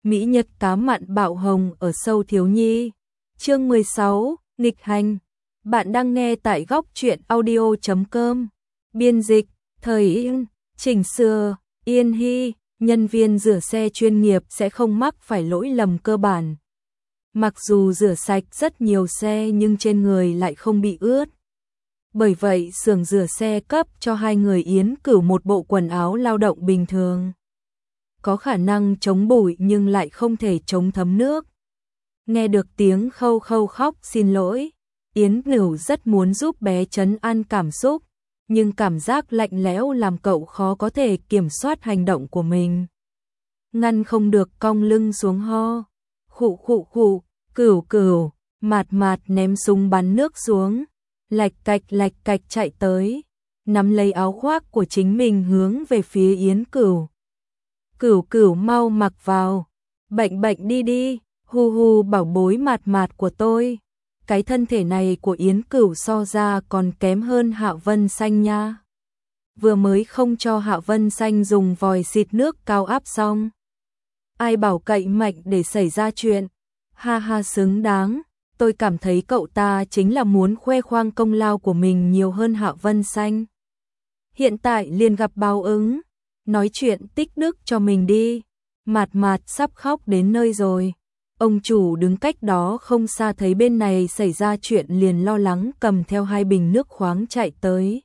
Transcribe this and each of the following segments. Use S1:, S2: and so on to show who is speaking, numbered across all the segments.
S1: Mỹ Nhật cá mặn bạo hồng ở sâu thiếu nhi. Chương 16, nghịch hành. Bạn đang nghe tại góc truyện audio.com. Biên dịch, Thời Yên, chỉnh sửa, Yên Hy, nhân viên rửa xe chuyên nghiệp sẽ không mắc phải lỗi lầm cơ bản. Mặc dù rửa sạch rất nhiều xe nhưng trên người lại không bị ướt. Bởi vậy xưởng rửa xe cấp cho hai người Yến Cửu một bộ quần áo lao động bình thường. Có khả năng chống bụi nhưng lại không thể chống thấm nước. Nghe được tiếng Khâu Khâu khóc xin lỗi, Yến Cửu rất muốn giúp bé trấn an cảm xúc, nhưng cảm giác lạnh lẽo làm cậu khó có thể kiểm soát hành động của mình. Ngăn không được cong lưng xuống ho. Khụ khụ khụ, Cửu Cửu, Mạt Mạt ném súng bắn nước xuống, lạch cạch chạy tới, nắm lấy áo khoác của chính mình hướng về phía Yến Cửu. Cửu Cửu mau mặc vào, bệnh đi đi, hu hu bảo bối Mạt Mạt của tôi. Cái thân thể này của Yến Cửu so ra còn kém hơn Hạ Vân Xanh nha. Vừa mới không cho Hạ Vân Xanh dùng vòi xịt nước cao áp xong. Ai bảo cậy mạnh để xảy ra chuyện. Ha ha, xứng đáng. Tôi cảm thấy cậu ta chính là muốn khoe khoang công lao của mình nhiều hơn Hạ Vân Xanh. Hiện tại liền gặp báo ứng. Nói chuyện tích đức cho mình đi. Mạt Mạt sắp khóc đến nơi rồi. Ông chủ đứng cách đó không xa thấy bên này xảy ra chuyện liền lo lắng cầm theo 2 bình nước khoáng chạy tới.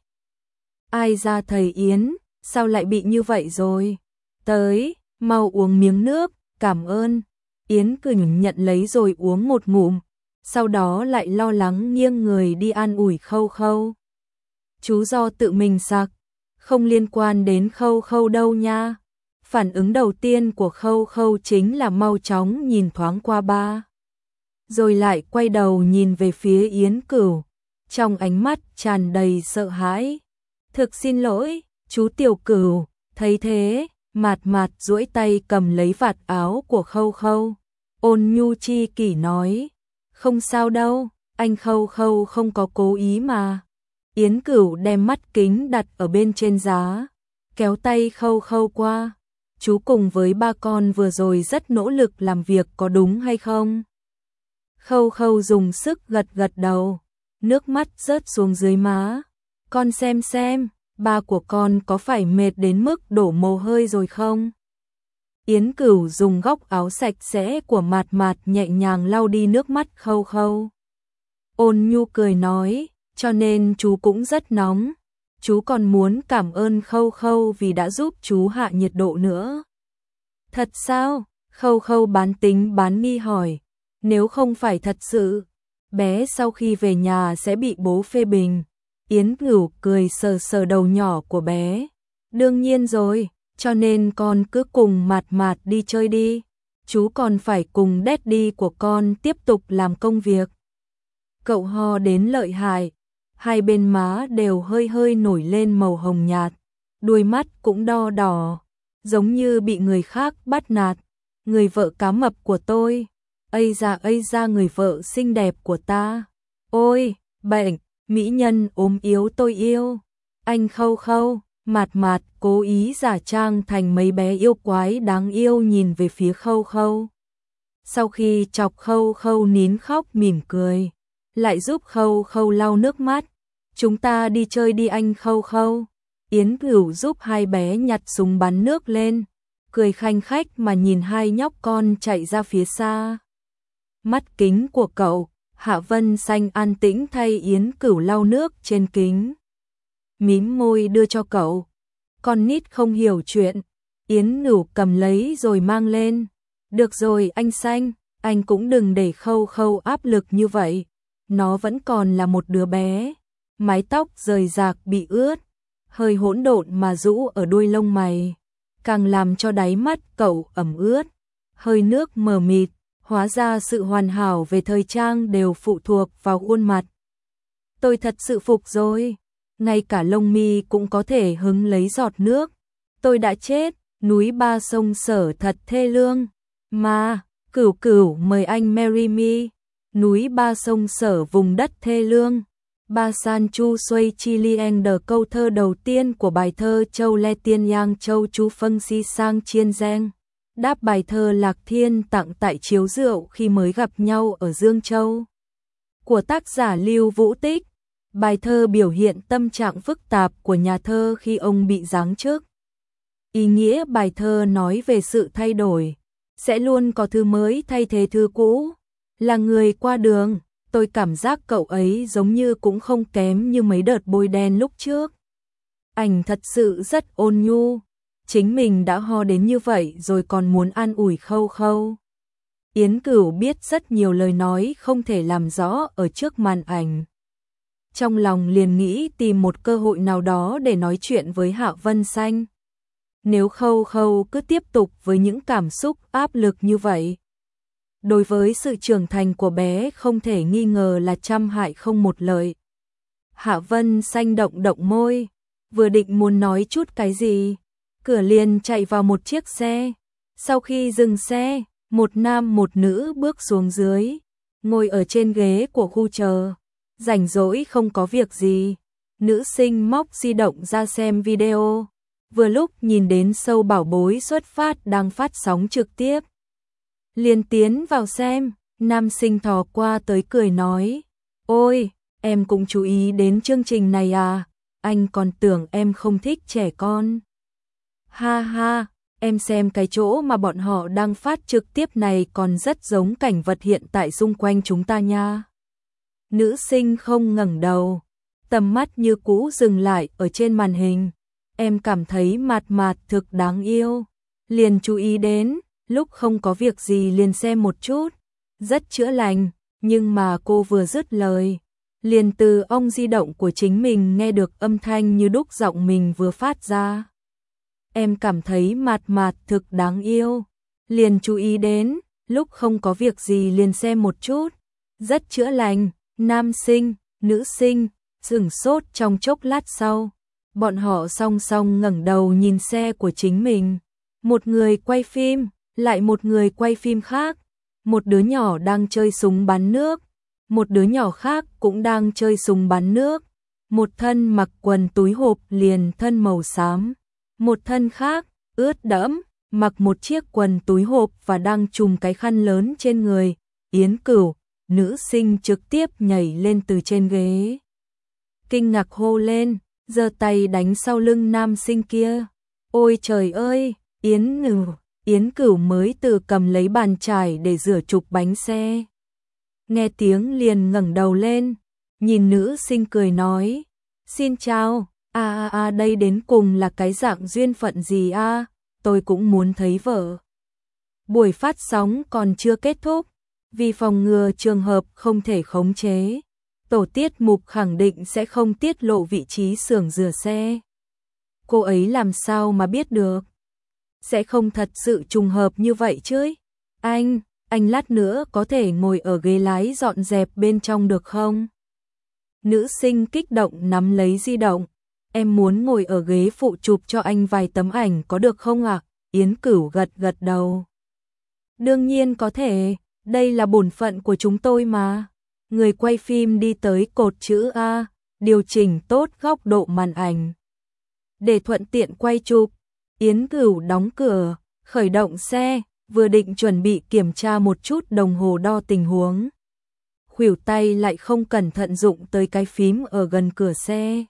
S1: Ai ra thầy Yến, sao lại bị như vậy rồi? Tới, mau uống miếng nước, cảm ơn. Yến Cửu nhận lấy rồi uống một ngụm, sau đó lại lo lắng nghiêng người đi an ủi Khâu Khâu. Chú do tự mình sặc, không liên quan đến Khâu Khâu đâu nha. Phản ứng đầu tiên của Khâu Khâu chính là mau chóng nhìn thoáng qua ba. Rồi lại quay đầu nhìn về phía Yến Cửu, trong ánh mắt tràn đầy sợ hãi. Thực xin lỗi, chú Tiểu Cửu. Thấy thế, Mạt Mạt duỗi tay cầm lấy vạt áo của Khâu Khâu. Ôn nhu chi kỷ nói, không sao đâu, anh Khâu Khâu không có cố ý mà. Yến Cửu đem mắt kính đặt ở bên trên giá, kéo tay Khâu Khâu qua. Chú cùng với ba con vừa rồi rất nỗ lực làm việc có đúng hay không? Khâu Khâu dùng sức gật đầu, nước mắt rớt xuống dưới má. Con xem, ba của con có phải mệt đến mức đổ mồ hôi rồi không? Yến Cửu dùng góc áo sạch sẽ của Mạt Mạt nhẹ nhàng lau đi nước mắt Khâu Khâu. Ôn nhu cười nói, cho nên chú cũng rất nóng. Chú còn muốn cảm ơn Khâu Khâu vì đã giúp chú hạ nhiệt độ nữa. Thật sao? Khâu Khâu bán tính bán nghi hỏi. Nếu không phải thật sự, bé sau khi về nhà sẽ bị bố phê bình. Yến Cửu cười sờ đầu nhỏ của bé. Đương nhiên rồi, cho nên con cứ cùng Mạt Mạt đi chơi đi. Chú còn phải cùng daddy của con tiếp tục làm công việc. Cậu ho đến lợi hại. Hai bên má đều hơi nổi lên màu hồng nhạt, đuôi mắt cũng đỏ, giống như bị người khác bắt nạt. Người vợ cá mập của tôi, ây da người vợ xinh đẹp của ta. Ôi, bệnh, mỹ nhân ốm yếu tôi yêu. Anh Khâu Khâu, Mạt Mạt cố ý giả trang thành mấy bé yêu quái đáng yêu nhìn về phía Khâu Khâu. Sau khi chọc Khâu Khâu nín khóc mỉm cười, lại giúp Khâu Khâu lau nước mắt. Chúng ta đi chơi đi anh Khâu Khâu. Yến Cửu giúp hai bé nhặt súng bắn nước lên, cười khanh khách mà nhìn hai nhóc con chạy ra phía xa. Mắt kính của cậu, Hạ Vân Xanh an tĩnh thay Yến Cửu lau nước trên kính. Mím môi đưa cho cậu. Con nít không hiểu chuyện. Yến Cửu cầm lấy rồi mang lên. Được rồi anh Xanh, anh cũng đừng để Khâu Khâu áp lực như vậy. Nó vẫn còn là một đứa bé. Mái tóc rời rạc bị ướt, hơi hỗn độn mà rũ ở đuôi lông mày, càng làm cho đáy mắt cậu ẩm ướt, hơi nước mờ mịt, hóa ra sự hoàn hảo về thời trang đều phụ thuộc vào khuôn mặt. Tôi thật sự phục rồi, ngay cả lông mi cũng có thể hứng lấy giọt nước. Tôi đã chết, núi Ba Sông Sở thật thê lương. Mà, Cửu mời anh marry me. Núi Ba Sông Sở vùng đất thê lương. Ba San Chu Xuây Chi Lieng Đờ, câu thơ đầu tiên của bài thơ Châu Le Tiên Yang Châu Chu Phân Si Sang Chiên Giang. đáp bài thơ Lạc Thiên tặng tại chiếu rượu khi mới gặp nhau ở Dương Châu của tác giả Lưu Vũ Tích. Bài thơ biểu hiện tâm trạng phức tạp của nhà thơ khi ông bị giáng chức. Ý nghĩa bài thơ nói về sự thay đổi, sẽ luôn có thư mới thay thế thư cũ. Là người qua đường, tôi cảm giác cậu ấy giống như cũng không kém như mấy đợt bôi đen lúc trước. Ảnh thật sự rất ôn nhu, chính mình đã ho đến như vậy rồi còn muốn an ủi Khâu Khâu. Yến Cửu biết rất nhiều lời nói không thể làm rõ ở trước màn ảnh. Trong lòng liền nghĩ tìm một cơ hội nào đó để nói chuyện với Hạ Vân Xanh. Nếu Khâu Khâu cứ tiếp tục với những cảm xúc áp lực như vậy, đối với sự trưởng thành của bé không thể nghi ngờ là trăm hại không một lợi. Hạ Vân Xanh động động môi, vừa định muốn nói chút cái gì, cửa liền chạy vào một chiếc xe. Sau khi dừng xe, một nam một nữ bước xuống dưới, ngồi ở trên ghế của khu chờ. Rảnh rỗi không có việc gì, nữ sinh móc di động ra xem video. Vừa lúc nhìn đến show Bảo Bối xuất phát đang phát sóng trực tiếp, liền tiến vào xem. Nam sinh thò qua tới cười nói: "Ôi, em cũng chú ý đến chương trình này à, anh còn tưởng em không thích trẻ con." "Ha ha, em xem cái chỗ mà bọn họ đang phát trực tiếp này còn rất giống cảnh vật hiện tại xung quanh chúng ta nha." Nữ sinh không ngẩng đầu, tầm mắt như cũ dừng lại ở trên màn hình. Em cảm thấy Mạt Mạt thực đáng yêu, liền chú ý đến, lúc không có việc gì liền xem một chút, rất chữa lành. Nhưng mà cô vừa dứt lời, liền từ ong di động của chính mình nghe được âm thanh như đúc giọng mình vừa phát ra. Em cảm thấy Mạt Mạt thực đáng yêu, liền chú ý đến, lúc không có việc gì liền xem một chút, rất chữa lành. Nam sinh, nữ sinh sửng sốt trong chốc lát sau, bọn họ song song ngẩng đầu nhìn xe của chính mình. Một người quay phim, lại một người quay phim khác. Một đứa nhỏ đang chơi súng bắn nước, một đứa nhỏ khác cũng đang chơi súng bắn nước. Một thân mặc quần túi hộp liền thân màu xám, một thân khác ướt đẫm, mặc một chiếc quần túi hộp và đang trùm cái khăn lớn trên người. Yến Cửu, nữ sinh trực tiếp nhảy lên từ trên ghế, kinh ngạc hô lên, giơ tay đánh sau lưng nam sinh kia. Ôi trời ơi, Yến Cửu mới từ cầm lấy bàn chải để rửa trục bánh xe. Nghe tiếng liền ngẩng đầu lên, nhìn nữ sinh cười nói: "Xin chào, đây đến cùng là cái dạng duyên phận gì a, tôi cũng muốn thấy vợ." Buổi phát sóng còn chưa kết thúc, vì phòng ngừa trường hợp không thể khống chế, tổ tiết mục khẳng định sẽ không tiết lộ vị trí xưởng rửa xe. Cô ấy làm sao mà biết được? Sẽ không thật sự trùng hợp như vậy chứ? Anh lát nữa có thể ngồi ở ghế lái dọn dẹp bên trong được không? Nữ sinh kích động nắm lấy di động. Em muốn ngồi ở ghế phụ chụp cho anh vài tấm ảnh có được không ạ? Yến Cửu gật gật đầu. Đương nhiên có thể, đây là bổn phận của chúng tôi mà. Người quay phim đi tới cột chữ A, điều chỉnh tốt góc độ màn ảnh để thuận tiện quay chụp. Yến Cửu đóng cửa, khởi động xe, vừa định chuẩn bị kiểm tra một chút đồng hồ đo tình huống. Khuỷu tay lại không cẩn thận dụng tới cái phím ở gần cửa xe.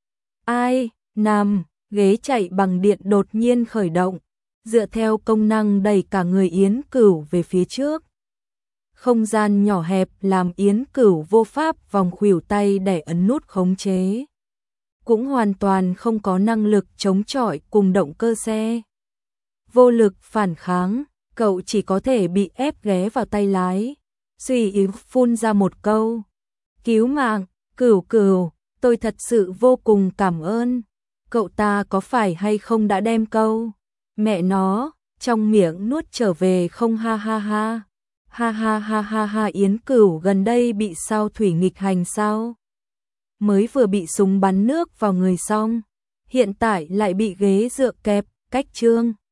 S1: Ghế chạy bằng điện đột nhiên khởi động, dựa theo công năng đẩy cả người Yến Cửu về phía trước. Không gian nhỏ hẹp làm Yến Cửu vô pháp vòng khuỷu tay để ấn nút khống chế. Cũng hoàn toàn không có năng lực chống chọi cùng động cơ xe. Vô lực phản kháng, cậu chỉ có thể bị ép ghé vào tay lái. Suy yếu phun ra một câu: "Cứu mạng, Cửu, tôi thật sự vô cùng cảm ơn." Cậu ta có phải hay không đã đem câu "mẹ nó" trong miệng nuốt trở về không? Ha ha ha. Ha, Yến Cửu gần đây bị sao thủy nghịch hành sao? Mới vừa bị súng bắn nước vào người xong, hiện tại lại bị ghế dựa kẹp, cách trương.